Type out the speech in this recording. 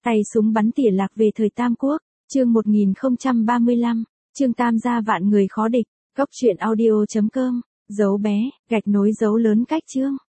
Tay súng bắn tỉa lạc về thời Tam Quốc, chương 1035, chương Tam gia vạn người khó địch, góc truyện audio.com, dấu bé, gạch nối dấu lớn cách chương.